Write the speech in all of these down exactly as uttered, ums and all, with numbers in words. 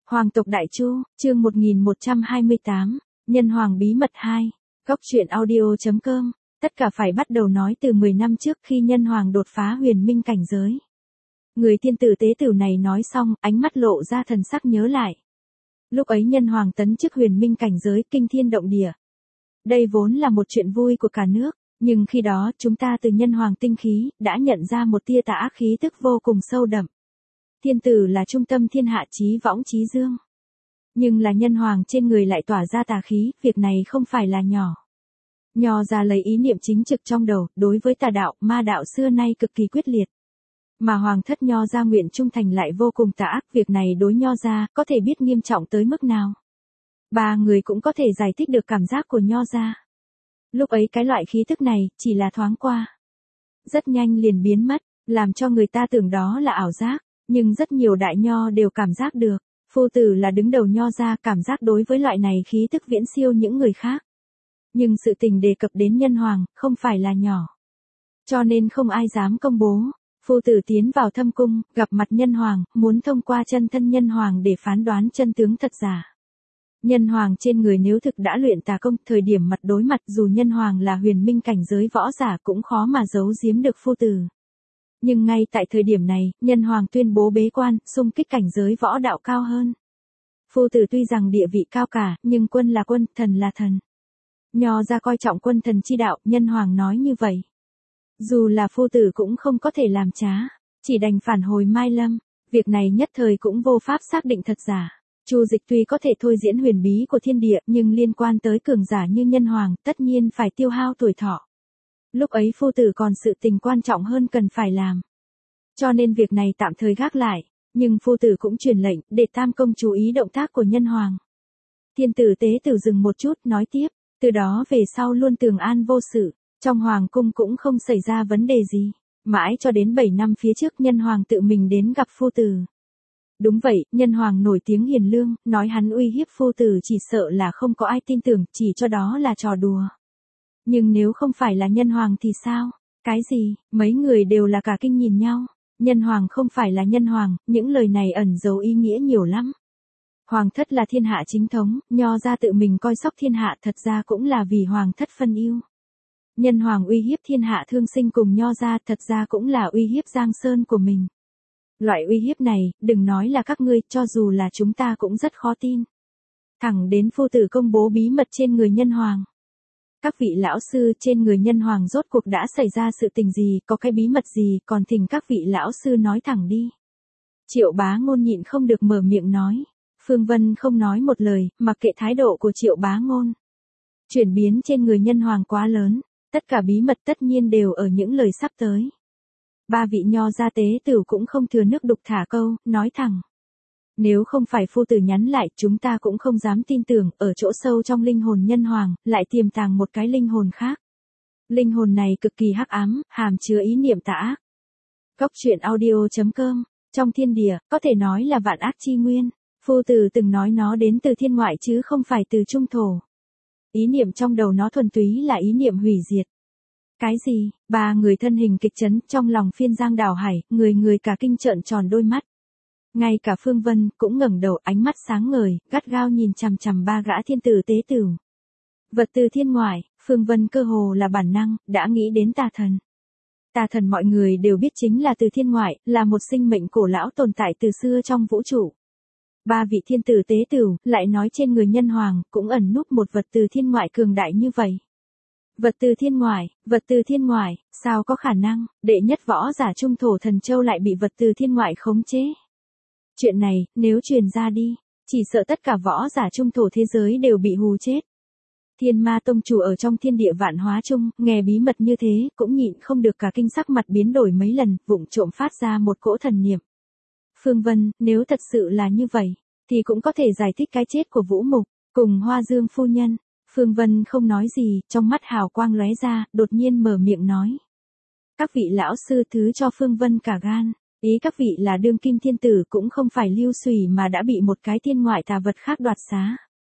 Hoàng tộc Đại Chu, chương một nghìn một trăm hai mươi tám, Nhân Hoàng bí mật hai, Góc truyện audio.com, tất cả phải bắt đầu nói từ mười năm trước khi Nhân Hoàng đột phá huyền minh cảnh giới. Người thiên tử tế tử này nói xong, ánh mắt lộ ra thần sắc nhớ lại. Lúc ấy Nhân Hoàng tấn chức huyền minh cảnh giới kinh thiên động địa. Đây vốn là một chuyện vui của cả nước, nhưng khi đó chúng ta từ Nhân Hoàng tinh khí, đã nhận ra một tia tà ác khí tức vô cùng sâu đậm. Thiên tử là trung tâm thiên hạ chí võng chí dương. Nhưng là Nhân Hoàng trên người lại tỏa ra tà khí, việc này không phải là nhỏ. Nho ra lấy ý niệm chính trực trong đầu, đối với tà đạo, ma đạo xưa nay cực kỳ quyết liệt. Mà Hoàng thất Nho ra nguyện trung thành lại vô cùng tà ác, việc này đối Nho ra, có thể biết nghiêm trọng tới mức nào. Ba người cũng có thể giải thích được cảm giác của Nho ra. Lúc ấy cái loại khí tức này, chỉ là thoáng qua. Rất nhanh liền biến mất, làm cho người ta tưởng đó là ảo giác. Nhưng rất nhiều đại nho đều cảm giác được, phu tử là đứng đầu Nho ra, cảm giác đối với loại này khí tức viễn siêu những người khác. Nhưng sự tình đề cập đến Nhân Hoàng, không phải là nhỏ. Cho nên không ai dám công bố. Phu tử tiến vào thâm cung, gặp mặt Nhân Hoàng, muốn thông qua chân thân Nhân Hoàng để phán đoán chân tướng thật giả. Nhân Hoàng trên người nếu thực đã luyện tà công, thời điểm mặt đối mặt dù Nhân Hoàng là huyền minh cảnh giới võ giả cũng khó mà giấu giếm được phu tử. Nhưng ngay tại thời điểm này, Nhân Hoàng tuyên bố bế quan, xung kích cảnh giới võ đạo cao hơn. Phu tử tuy rằng địa vị cao cả, nhưng quân là quân, thần là thần. Nho ra coi trọng quân thần chi đạo, Nhân Hoàng nói như vậy. Dù là phu tử cũng không có thể làm trá, chỉ đành phản hồi Mai Lâm. Việc này nhất thời cũng vô pháp xác định thật giả. Chu Dịch tuy có thể thôi diễn huyền bí của thiên địa, nhưng liên quan tới cường giả như Nhân Hoàng, tất nhiên phải tiêu hao tuổi thọ. Lúc ấy phu tử còn sự tình quan trọng hơn cần phải làm. Cho nên việc này tạm thời gác lại, nhưng phu tử cũng truyền lệnh, để Tam Công chú ý động tác của Nhân Hoàng. Thiên tử tế tử dừng một chút, nói tiếp, từ đó về sau luôn tường an vô sự, trong Hoàng cung cũng không xảy ra vấn đề gì. Mãi cho đến bảy năm phía trước Nhân Hoàng tự mình đến gặp phu tử. Đúng vậy, Nhân Hoàng nổi tiếng hiền lương, nói hắn uy hiếp phu tử chỉ sợ là không có ai tin tưởng, chỉ cho đó là trò đùa. Nhưng nếu không phải là Nhân Hoàng thì sao? Cái gì? Mấy người đều là cả kinh nhìn nhau. Nhân Hoàng không phải là Nhân Hoàng, những lời này ẩn giấu ý nghĩa nhiều lắm. Hoàng thất là thiên hạ chính thống, Nho ra tự mình coi sóc thiên hạ thật ra cũng là vì Hoàng thất phân ưu. Nhân Hoàng uy hiếp thiên hạ thương sinh cùng Nho ra thật ra cũng là uy hiếp Giang Sơn của mình. Loại uy hiếp này, đừng nói là các ngươi, cho dù là chúng ta cũng rất khó tin. Thẳng đến phu tử công bố bí mật trên người Nhân Hoàng. Các vị lão sư, trên người Nhân Hoàng rốt cuộc đã xảy ra sự tình gì, có cái bí mật gì, còn thỉnh các vị lão sư nói thẳng đi. Triệu Bá Ngôn nhịn không được mở miệng nói. Phương Vân không nói một lời, mặc kệ thái độ của Triệu Bá Ngôn. Chuyển biến trên người Nhân Hoàng quá lớn, tất cả bí mật tất nhiên đều ở những lời sắp tới. Ba vị Nho gia tế tử cũng không thừa nước đục thả câu, nói thẳng. Nếu không phải phu tử nhắn lại, chúng ta cũng không dám tin tưởng, ở chỗ sâu trong linh hồn Nhân Hoàng, lại tiềm tàng một cái linh hồn khác. Linh hồn này cực kỳ hắc ám, hàm chứa ý niệm tà ác. Góc truyện audio.com, trong thiên địa, có thể nói là vạn ác chi nguyên. Phu tử từng nói nó đến từ thiên ngoại chứ không phải từ trung thổ. Ý niệm trong đầu nó thuần túy là ý niệm hủy diệt. Cái gì? Ba người thân hình kịch chấn, trong lòng phiên giang đảo hải, người người cả kinh trợn tròn đôi mắt. Ngay cả Phương Vân cũng ngẩng đầu, ánh mắt sáng ngời, gắt gao nhìn chằm chằm ba gã thiên tử tế tử. Vật từ thiên ngoại, Phương Vân cơ hồ là bản năng, đã nghĩ đến tà thần. Tà thần mọi người đều biết chính là từ thiên ngoại, là một sinh mệnh cổ lão tồn tại từ xưa trong vũ trụ. Ba vị thiên tử tế tử, lại nói trên người Nhân Hoàng, cũng ẩn núp một vật từ thiên ngoại cường đại như vậy. Vật từ thiên ngoại, vật từ thiên ngoại, sao có khả năng, đệ nhất võ giả trung thổ Thần Châu lại bị vật từ thiên ngoại khống chế. Chuyện này, nếu truyền ra đi, chỉ sợ tất cả võ giả trung thổ thế giới đều bị hù chết. Thiên Ma Tông chủ ở trong thiên địa vạn hóa chung, nghe bí mật như thế, cũng nhịn không được cả kinh sắc mặt biến đổi mấy lần, vụng trộm phát ra một cỗ thần niệm. Phương Vân, nếu thật sự là như vậy, thì cũng có thể giải thích cái chết của Vũ Mục, cùng Hoa Dương phu nhân. Phương Vân không nói gì, trong mắt hào quang lóe ra, đột nhiên mở miệng nói. Các vị lão sư thứ cho Phương Vân cả gan. Ý các vị là đương kim thiên tử cũng không phải lưu xùy mà đã bị một cái thiên ngoại tà vật khác đoạt xá.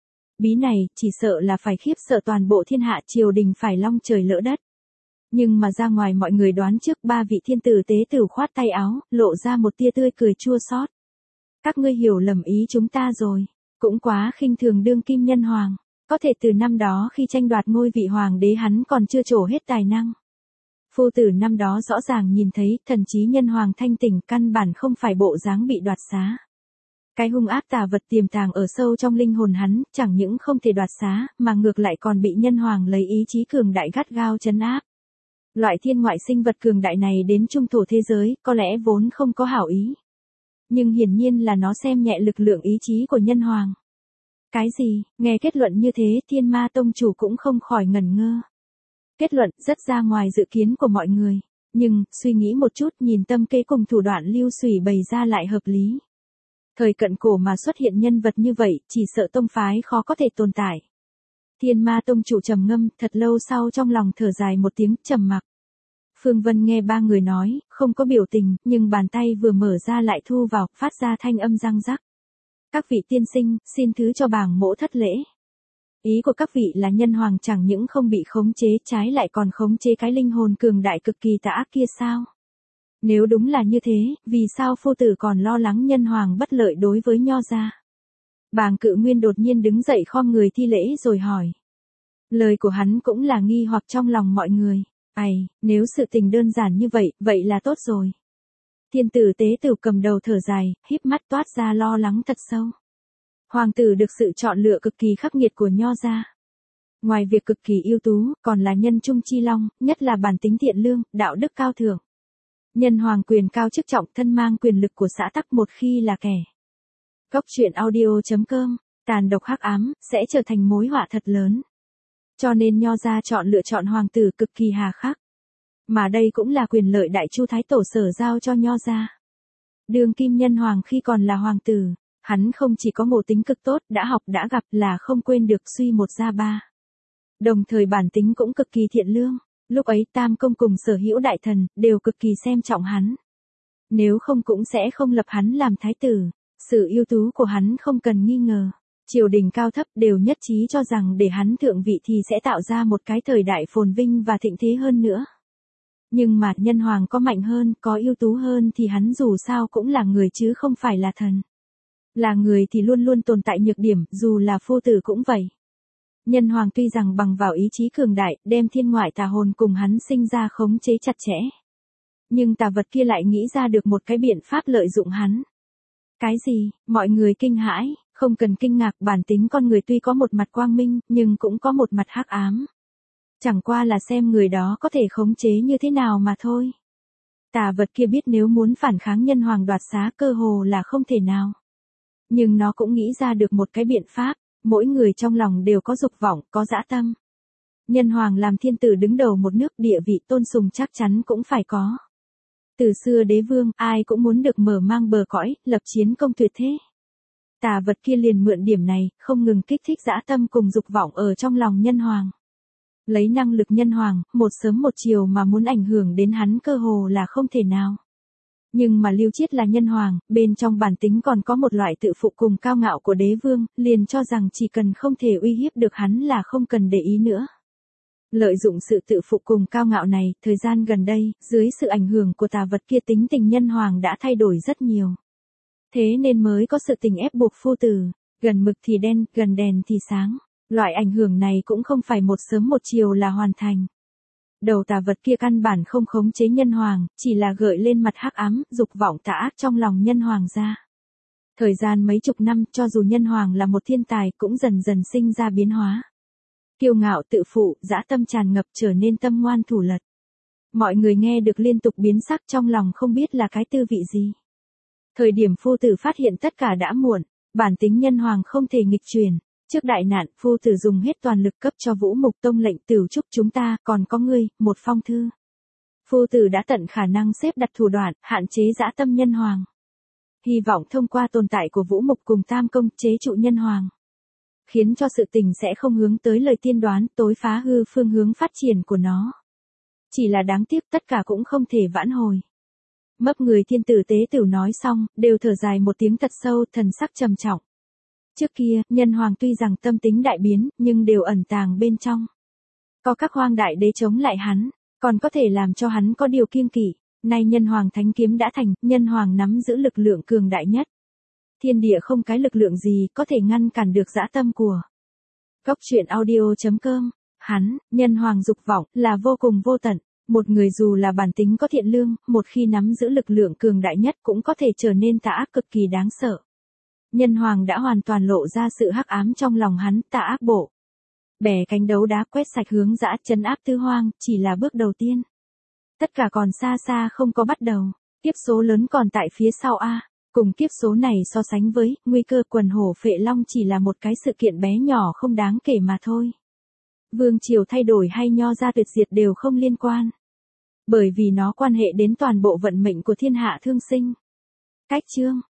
Bí này, chỉ sợ là phải khiếp sợ toàn bộ thiên hạ, triều đình phải long trời lỡ đất. Nhưng mà ra ngoài mọi người đoán trước, ba vị thiên tử tế tử khoát tay áo, lộ ra một tia tươi cười chua xót. Các ngươi hiểu lầm ý chúng ta rồi, cũng quá khinh thường đương kim nhân hoàng, có thể từ năm đó khi tranh đoạt ngôi vị hoàng đế hắn còn chưa trổ hết tài năng. Phu tử năm đó rõ ràng nhìn thấy thần trí nhân hoàng thanh tỉnh căn bản không phải bộ dáng bị đoạt xá. Cái hung ác tà vật tiềm tàng ở sâu trong linh hồn hắn, chẳng những không thể đoạt xá, mà ngược lại còn bị nhân hoàng lấy ý chí cường đại gắt gao trấn áp. Loại thiên ngoại sinh vật cường đại này đến trung thổ thế giới, có lẽ vốn không có hảo ý. Nhưng hiển nhiên là nó xem nhẹ lực lượng ý chí của nhân hoàng. Cái gì, nghe kết luận như thế Thiên Ma Tông chủ cũng không khỏi ngẩn ngơ. Kết luận rất ra ngoài dự kiến của mọi người, nhưng, suy nghĩ một chút nhìn tâm kế cùng thủ đoạn lưu sủy bày ra lại hợp lý. Thời cận cổ mà xuất hiện nhân vật như vậy, chỉ sợ tông phái khó có thể tồn tại. Thiên Ma Tông chủ trầm ngâm, thật lâu sau trong lòng thở dài một tiếng, trầm mặc. Phương Vân nghe ba người nói, không có biểu tình, nhưng bàn tay vừa mở ra lại thu vào, phát ra thanh âm răng rắc. Các vị tiên sinh, xin thứ cho bảng mỗ thất lễ. Ý của các vị là nhân hoàng chẳng những không bị khống chế, trái lại còn khống chế cái linh hồn cường đại cực kỳ tà ác kia sao? Nếu đúng là như thế, vì sao phu tử còn lo lắng nhân hoàng bất lợi đối với Nho gia? Bàng Cự Nguyên đột nhiên đứng dậy khom người thi lễ rồi hỏi. Lời của hắn cũng là nghi hoặc trong lòng mọi người. Ày, nếu sự tình đơn giản như vậy, vậy là tốt rồi. Thiên tử tế tử cầm đầu thở dài, híp mắt toát ra lo lắng thật sâu. Hoàng tử được sự chọn lựa cực kỳ khắc nghiệt của Nho gia. Ngoài việc cực kỳ ưu tú, còn là nhân trung chi long, nhất là bản tính thiện lương, đạo đức cao thượng. Nhân hoàng quyền cao chức trọng thân mang quyền lực của xã tắc một khi là kẻ. Góc truyện audio chấm com, tàn độc hắc ám, sẽ trở thành mối họa thật lớn. Cho nên Nho gia chọn lựa chọn hoàng tử cực kỳ hà khắc. Mà đây cũng là quyền lợi đại chu thái tổ sở giao cho Nho gia. Đương kim nhân hoàng khi còn là hoàng tử, hắn không chỉ có ngộ tính cực tốt, đã học đã gặp là không quên được suy một ra ba. Đồng thời bản tính cũng cực kỳ thiện lương, lúc ấy Tam Công cùng sở hữu đại thần, đều cực kỳ xem trọng hắn. Nếu không cũng sẽ không lập hắn làm thái tử, sự ưu tú của hắn không cần nghi ngờ. Triều đình cao thấp đều nhất trí cho rằng để hắn thượng vị thì sẽ tạo ra một cái thời đại phồn vinh và thịnh thế hơn nữa. Nhưng mà nhân hoàng có mạnh hơn, có ưu tú hơn thì hắn dù sao cũng là người chứ không phải là thần. Là người thì luôn luôn tồn tại nhược điểm, dù là phu tử cũng vậy. Nhân hoàng tuy rằng bằng vào ý chí cường đại, đem thiên ngoại tà hồn cùng hắn sinh ra khống chế chặt chẽ. Nhưng tà vật kia lại nghĩ ra được một cái biện pháp lợi dụng hắn. Cái gì? Mọi người kinh hãi, không cần kinh ngạc, bản tính con người tuy có một mặt quang minh, nhưng cũng có một mặt hắc ám. Chẳng qua là xem người đó có thể khống chế như thế nào mà thôi. Tà vật kia biết nếu muốn phản kháng nhân hoàng đoạt xá cơ hồ là không thể nào. Nhưng nó cũng nghĩ ra được một cái biện pháp, mỗi người trong lòng đều có dục vọng, có dã tâm. Nhân hoàng làm thiên tử đứng đầu một nước, địa vị tôn sùng chắc chắn cũng phải có. Từ xưa đế vương, ai cũng muốn được mở mang bờ cõi, lập chiến công tuyệt thế. Tà vật kia liền mượn điểm này, không ngừng kích thích dã tâm cùng dục vọng ở trong lòng nhân hoàng. Lấy năng lực nhân hoàng, một sớm một chiều mà muốn ảnh hưởng đến hắn cơ hồ là không thể nào. Nhưng mà Lưu Chiết là nhân hoàng, bên trong bản tính còn có một loại tự phụ cùng cao ngạo của đế vương, liền cho rằng chỉ cần không thể uy hiếp được hắn là không cần để ý nữa. Lợi dụng sự tự phụ cùng cao ngạo này, thời gian gần đây, dưới sự ảnh hưởng của tà vật kia tính tình nhân hoàng đã thay đổi rất nhiều. Thế nên mới có sự tình ép buộc phu tử, gần mực thì đen, gần đèn thì sáng. Loại ảnh hưởng này cũng không phải một sớm một chiều là hoàn thành. Đầu tà vật kia căn bản không khống chế nhân hoàng, chỉ là gợi lên mặt hắc ám, dục vọng tà ác trong lòng nhân hoàng ra. Thời gian mấy chục năm, cho dù nhân hoàng là một thiên tài cũng dần dần sinh ra biến hóa. Kiêu ngạo tự phụ, dã tâm tràn ngập trở nên tâm ngoan thủ lật. Mọi người nghe được liên tục biến sắc trong lòng không biết là cái tư vị gì. Thời điểm phu tử phát hiện tất cả đã muộn, bản tính nhân hoàng không thể nghịch chuyển. Trước đại nạn, phu tử dùng hết toàn lực cấp cho Vũ Mục Tông lệnh tửu chúc chúng ta, còn có ngươi, một phong thư. Phu tử đã tận khả năng xếp đặt thủ đoạn, hạn chế dã tâm nhân hoàng. Hy vọng thông qua tồn tại của Vũ Mục cùng Tam Công chế trụ nhân hoàng. Khiến cho sự tình sẽ không hướng tới lời tiên đoán, tối phá hư phương hướng phát triển của nó. Chỉ là đáng tiếc tất cả cũng không thể vãn hồi. Mấp người thiên tử tế tử nói xong, đều thở dài một tiếng thật sâu, thần sắc trầm trọng. Trước kia, nhân hoàng tuy rằng tâm tính đại biến, nhưng đều ẩn tàng bên trong. Có các hoang đại đế chống lại hắn, còn có thể làm cho hắn có điều kiêng kỵ. Nay nhân hoàng thánh kiếm đã thành, nhân hoàng nắm giữ lực lượng cường đại nhất. Thiên địa không cái lực lượng gì có thể ngăn cản được dã tâm của. Cốc truyện audio.com. Hắn, nhân hoàng dục vọng, là vô cùng vô tận. Một người dù là bản tính có thiện lương, một khi nắm giữ lực lượng cường đại nhất cũng có thể trở nên tà ác cực kỳ đáng sợ. Nhân hoàng đã hoàn toàn lộ ra sự hắc ám trong lòng hắn, tà ác bộ. Bẻ cánh đấu đá quét sạch hướng dã trấn áp tứ hoang, chỉ là bước đầu tiên. Tất cả còn xa xa không có bắt đầu. Kiếp số lớn còn tại phía sau a. Cùng kiếp số này so sánh với, nguy cơ quần hổ phệ long chỉ là một cái sự kiện bé nhỏ không đáng kể mà thôi. Vương triều thay đổi hay nho gia tuyệt diệt đều không liên quan. Bởi vì nó quan hệ đến toàn bộ vận mệnh của thiên hạ thương sinh. Cách chương